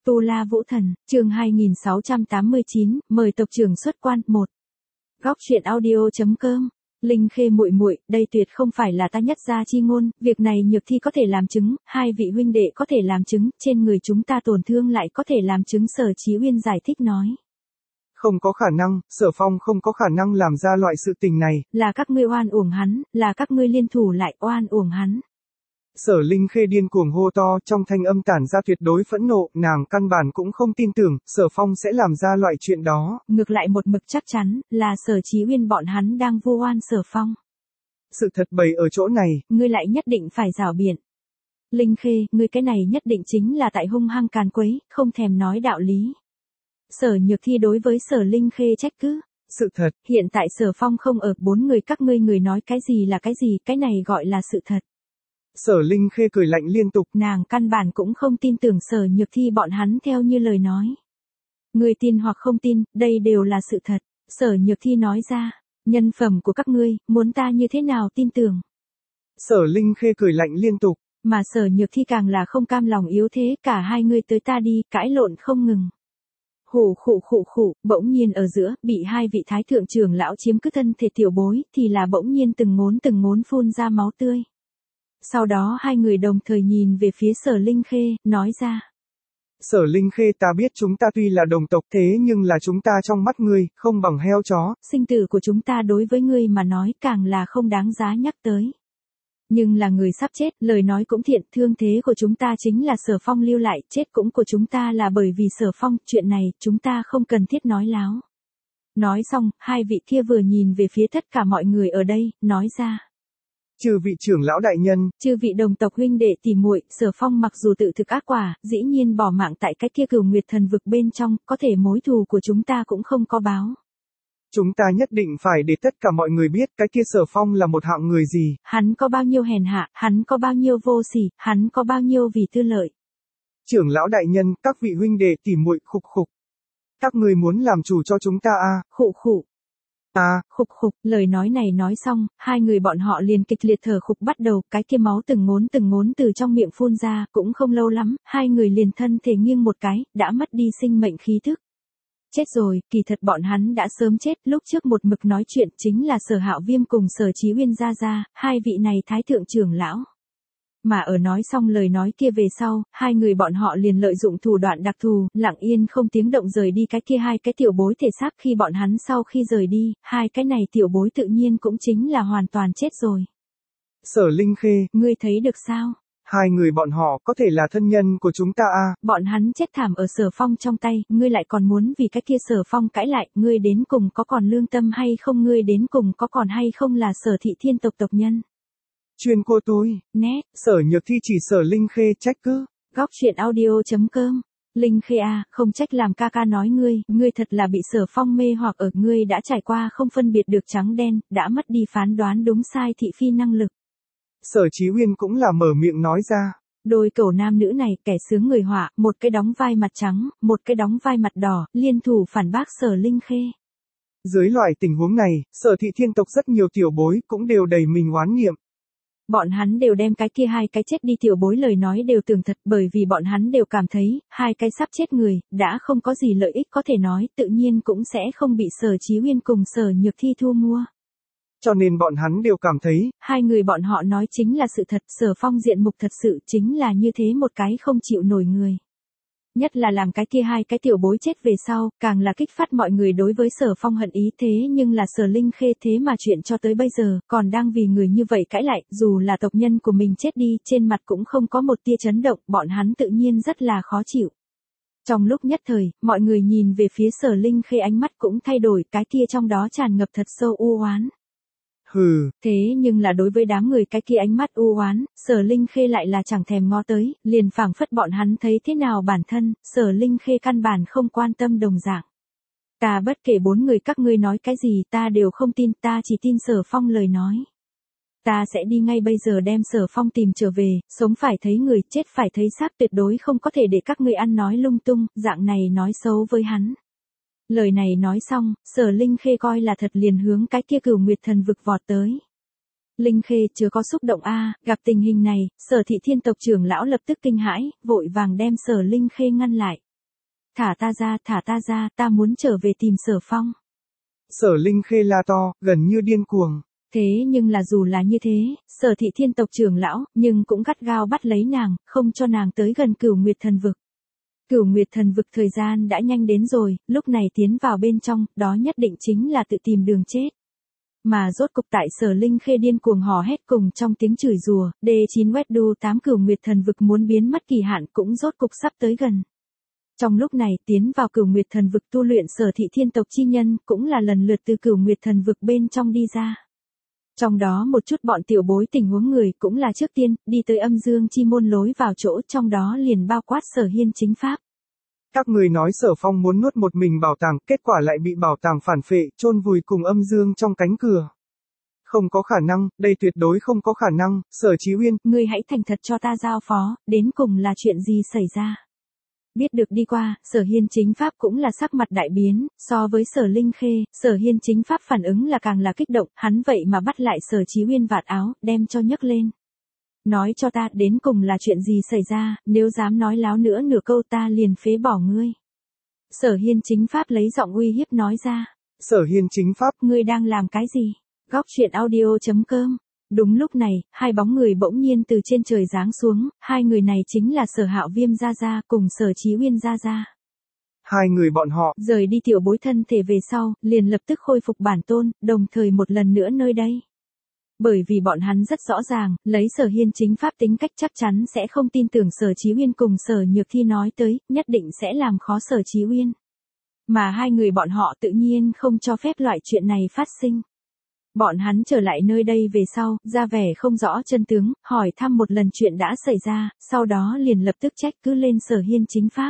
Tu La Vũ Thần, chương 2689, mời tộc trưởng xuất quan 1. Góc truyện audio.com. Linh Khê muội muội, đây tuyệt không phải là ta nhất gia chi ngôn, việc này Nhược Thi có thể làm chứng, hai vị huynh đệ có thể làm chứng, trên người chúng ta tổn thương lại có thể làm chứng. Sở Chí Uyên giải thích nói. Không có khả năng, Sở Phong không có khả năng làm ra loại sự tình này. Là các ngươi oan uổng hắn, là các ngươi liên thủ lại oan uổng hắn. Sở Linh Khê điên cuồng hô to, trong thanh âm tản ra tuyệt đối phẫn nộ, nàng căn bản cũng không tin tưởng, Sở Phong sẽ làm ra loại chuyện đó. Ngược lại một mực chắc chắn, là Sở Chí Uyên bọn hắn đang vu oan Sở Phong. Sự thật bày ở chỗ này. Ngươi lại nhất định phải rảo biện. Linh Khê, ngươi cái này nhất định chính là tại hung hăng càn quấy, không thèm nói đạo lý. Sở Nhược Thi đối với Sở Linh Khê trách cứ. Sự thật. Hiện tại Sở Phong không ở, bốn người các ngươi người nói cái gì là cái gì, cái này gọi là sự thật. Sở Linh Khê cười lạnh liên tục. Nàng căn bản cũng không tin tưởng Sở Nhược Thi bọn hắn theo như lời nói. Ngươi tin hoặc không tin, đây đều là sự thật. Sở Nhược Thi nói ra, nhân phẩm của các ngươi, muốn ta như thế nào tin tưởng. Sở Linh Khê cười lạnh liên tục. Mà Sở Nhược Thi càng là không cam lòng yếu thế, cả hai người tới ta đi, cãi lộn không ngừng. Khụ, bỗng nhiên ở giữa, bị hai vị thái thượng trưởng lão chiếm cứ thân thể tiểu bối, thì là bỗng nhiên từng ngốn phun ra máu tươi. Sau đó hai người đồng thời nhìn về phía Sở Linh Khê, nói ra. Sở Linh Khê, ta biết chúng ta tuy là đồng tộc thế nhưng là chúng ta trong mắt ngươi, không bằng heo chó. Sinh tử của chúng ta đối với ngươi mà nói càng là không đáng giá nhắc tới. Nhưng là người sắp chết, lời nói cũng thiện, thương thế của chúng ta chính là Sở Phong lưu lại, chết cũng của chúng ta là bởi vì Sở Phong, chuyện này, chúng ta không cần thiết nói láo. Nói xong, hai vị kia vừa nhìn về phía tất cả mọi người ở đây, nói ra. Chư vị trưởng lão đại nhân, chư vị đồng tộc huynh đệ tỷ muội, Sở Phong mặc dù tự thực ác quả, dĩ nhiên bỏ mạng tại cái kia Cửu Nguyệt Thần vực bên trong, có thể mối thù của chúng ta cũng không có báo. Chúng ta nhất định phải để tất cả mọi người biết cái kia Sở Phong là một hạng người gì. Hắn có bao nhiêu hèn hạ, hắn có bao nhiêu vô sỉ, hắn có bao nhiêu vì tư lợi. Trưởng lão đại nhân, các vị huynh đệ tỷ muội, khục. Các người muốn làm chủ cho chúng ta à? Khụ. Khục, lời nói này nói xong, hai người bọn họ liền kịch liệt thở khục bắt đầu, cái kia máu từng ngốn từ trong miệng phun ra, cũng không lâu lắm, hai người liền thân thể nghiêng một cái, đã mất đi sinh mệnh khí thức. Chết rồi, kỳ thật bọn hắn đã sớm chết, lúc trước một mực nói chuyện chính là Sở Hạo Viêm cùng Sở Chí Uyên ra, hai vị này thái thượng trưởng lão. Mà ở nói xong lời nói kia về sau, hai người bọn họ liền lợi dụng thủ đoạn đặc thù, lặng yên không tiếng động rời đi cái kia hai cái tiểu bối thể xác. Khi bọn hắn sau khi rời đi, hai cái này tiểu bối tự nhiên cũng chính là hoàn toàn chết rồi. Sở Linh Khê, ngươi thấy được sao? Hai người bọn họ có thể là thân nhân của chúng ta à? Bọn hắn chết thảm ở Sở Phong trong tay, ngươi lại còn muốn vì cái kia Sở Phong cãi lại, ngươi đến cùng có còn lương tâm hay không, ngươi đến cùng có còn hay không là Sở Thị Thiên tộc tộc nhân? Chuyên cô tôi, nét, Sở Nhược Thi chỉ Sở Linh Khê trách cứ. Góc truyện audio.com. Linh Khê à, không trách làm ca ca nói ngươi thật là bị Sở Phong mê hoặc ở, ngươi đã trải qua không phân biệt được trắng đen, đã mất đi phán đoán đúng sai thị phi năng lực. Sở Chí Uyên cũng là mở miệng nói ra. Đôi cẩu nam nữ này, kẻ sướng người họa, một cái đóng vai mặt trắng, một cái đóng vai mặt đỏ, liên thủ phản bác Sở Linh Khê. Dưới loại tình huống này, Sở Thị Thiên tộc rất nhiều tiểu bối cũng đều đầy mình oán niệm. Bọn hắn đều đem cái kia hai cái chết đi tiểu bối lời nói đều tưởng thật, bởi vì bọn hắn đều cảm thấy, hai cái sắp chết người, đã không có gì lợi ích có thể nói, tự nhiên cũng sẽ không bị Sở Chí Uyên cùng Sở Nhược Thi thu mua. Cho nên bọn hắn đều cảm thấy, hai người bọn họ nói chính là sự thật, Sở Phong diện mục thật sự chính là như thế một cái không chịu nổi người. Nhất là làm cái kia hai cái tiểu bối chết về sau, càng là kích phát mọi người đối với Sở Phong hận ý, thế nhưng là Sở Linh Khê thế mà chuyện cho tới bây giờ, còn đang vì người như vậy cãi lại, dù là tộc nhân của mình chết đi, trên mặt cũng không có một tia chấn động, bọn hắn tự nhiên rất là khó chịu. Trong lúc nhất thời, mọi người nhìn về phía Sở Linh Khê ánh mắt cũng thay đổi, cái kia trong đó tràn ngập thật sâu u oán. Hừ. Thế nhưng là đối với đám người cái kia ánh mắt u oán, Sở Linh Khê lại là chẳng thèm ngó tới, liền phảng phất bọn hắn thấy thế nào bản thân, Sở Linh Khê căn bản không quan tâm đồng dạng. Ta bất kể bốn người các ngươi nói cái gì ta đều không tin, ta chỉ tin Sở Phong lời nói. Ta sẽ đi ngay bây giờ đem Sở Phong tìm trở về, sống phải thấy người, chết phải thấy xác, tuyệt đối không có thể để các ngươi ăn nói lung tung, dạng này nói xấu với hắn. Lời này nói xong, Sở Linh Khê coi là thật liền hướng cái kia Cửu Nguyệt Thần vực vọt tới. Linh Khê chớ có xúc động a, gặp tình hình này, Sở Thị Thiên tộc trưởng lão lập tức kinh hãi, vội vàng đem Sở Linh Khê ngăn lại. thả ta ra, ta muốn trở về tìm Sở Phong. Sở Linh Khê la to, gần như điên cuồng. Thế nhưng là dù là như thế, Sở Thị Thiên tộc trưởng lão, nhưng cũng gắt gao bắt lấy nàng, không cho nàng tới gần Cửu Nguyệt Thần Vực. Cửu Nguyệt Thần Vực thời gian đã nhanh đến rồi, lúc này tiến vào bên trong, đó nhất định chính là tự tìm đường chết. Mà rốt cục tại Sở Linh Khê điên cuồng hò hét cùng trong tiếng chửi rủa, D9 Wedu 8 Cửu Nguyệt Thần Vực muốn biến mất kỳ hạn cũng rốt cục sắp tới gần. Trong lúc này, tiến vào Cửu Nguyệt Thần Vực tu luyện Sở Thị Thiên tộc chi nhân, cũng là lần lượt từ Cửu Nguyệt Thần Vực bên trong đi ra. Trong đó một chút bọn tiểu bối tình huống người cũng là trước tiên, đi tới âm dương chi môn lối vào chỗ, trong đó liền bao quát Sở Hiên chính pháp. Các người nói Sở Phong muốn nuốt một mình bảo tàng, kết quả lại bị bảo tàng phản phệ, chôn vùi cùng âm dương trong cánh cửa. Không có khả năng, đây tuyệt đối không có khả năng, Sở Chí Uyên. Ngươi hãy thành thật cho ta giao phó, đến cùng là chuyện gì xảy ra. Biết được đi qua, Sở Hiên chính pháp cũng là sắc mặt đại biến, so với Sở Linh Khê, Sở Hiên chính pháp phản ứng là càng là kích động, hắn vậy mà bắt lại Sở Chí Uyên vạt áo, đem cho nhấc lên. Nói cho ta đến cùng là chuyện gì xảy ra, nếu dám nói láo nữa nửa câu ta liền phế bỏ ngươi. Sở Hiên chính pháp lấy giọng uy hiếp nói ra. Sở Hiên chính pháp, ngươi đang làm cái gì? Góc truyện audio.com. Đúng lúc này, hai bóng người bỗng nhiên từ trên trời giáng xuống, hai người này chính là Sở Hạo Viêm Gia Gia cùng Sở Chí Uyên Gia Gia. Hai người bọn họ, rời đi tiểu bối thân thể về sau, liền lập tức khôi phục bản tôn, đồng thời một lần nữa nơi đây. Bởi vì bọn hắn rất rõ ràng, lấy Sở Hiên chính pháp tính cách chắc chắn sẽ không tin tưởng Sở Chí Uyên cùng Sở Nhược Thi nói tới, nhất định sẽ làm khó Sở Chí Uyên. Mà hai người bọn họ tự nhiên không cho phép loại chuyện này phát sinh. Bọn hắn trở lại nơi đây về sau, ra vẻ không rõ chân tướng, hỏi thăm một lần chuyện đã xảy ra, sau đó liền lập tức trách cứ lên Sở Hiên chính pháp.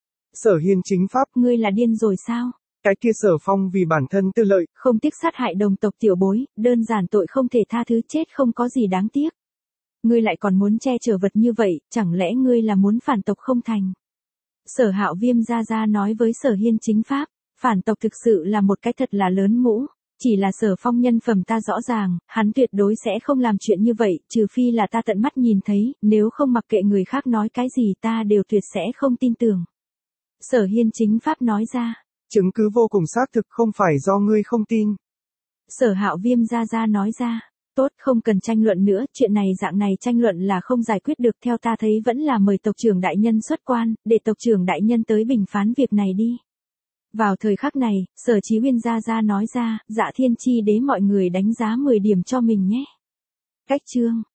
Sở Hiên chính pháp, ngươi là điên rồi sao? Cái kia Sở Phong vì bản thân tư lợi, không tiếc sát hại đồng tộc tiểu bối, đơn giản tội không thể tha thứ, chết không có gì đáng tiếc. Ngươi lại còn muốn che chở vật như vậy, chẳng lẽ ngươi là muốn phản tộc không thành? Sở Hạo Viêm Gia Gia nói với Sở Hiên chính pháp, phản tộc thực sự là một cái thật là lớn mũ. Chỉ là Sở Phong nhân phẩm ta rõ ràng, hắn tuyệt đối sẽ không làm chuyện như vậy, trừ phi là ta tận mắt nhìn thấy, nếu không mặc kệ người khác nói cái gì ta đều tuyệt sẽ không tin tưởng. Sở Hiên chính pháp nói ra. Chứng cứ vô cùng xác thực, không phải do ngươi không tin. Sở Hạo Viêm Gia Gia nói ra. Tốt, không cần tranh luận nữa, chuyện này dạng này tranh luận là không giải quyết được, theo ta thấy vẫn là mời tộc trưởng đại nhân xuất quan, để tộc trưởng đại nhân tới bình phán việc này đi. Vào thời khắc này, Sở Chí Uyên Gia Gia nói ra, Dạ Thiên Chi Đế mọi người đánh giá 10 điểm cho mình nhé. Cách chương.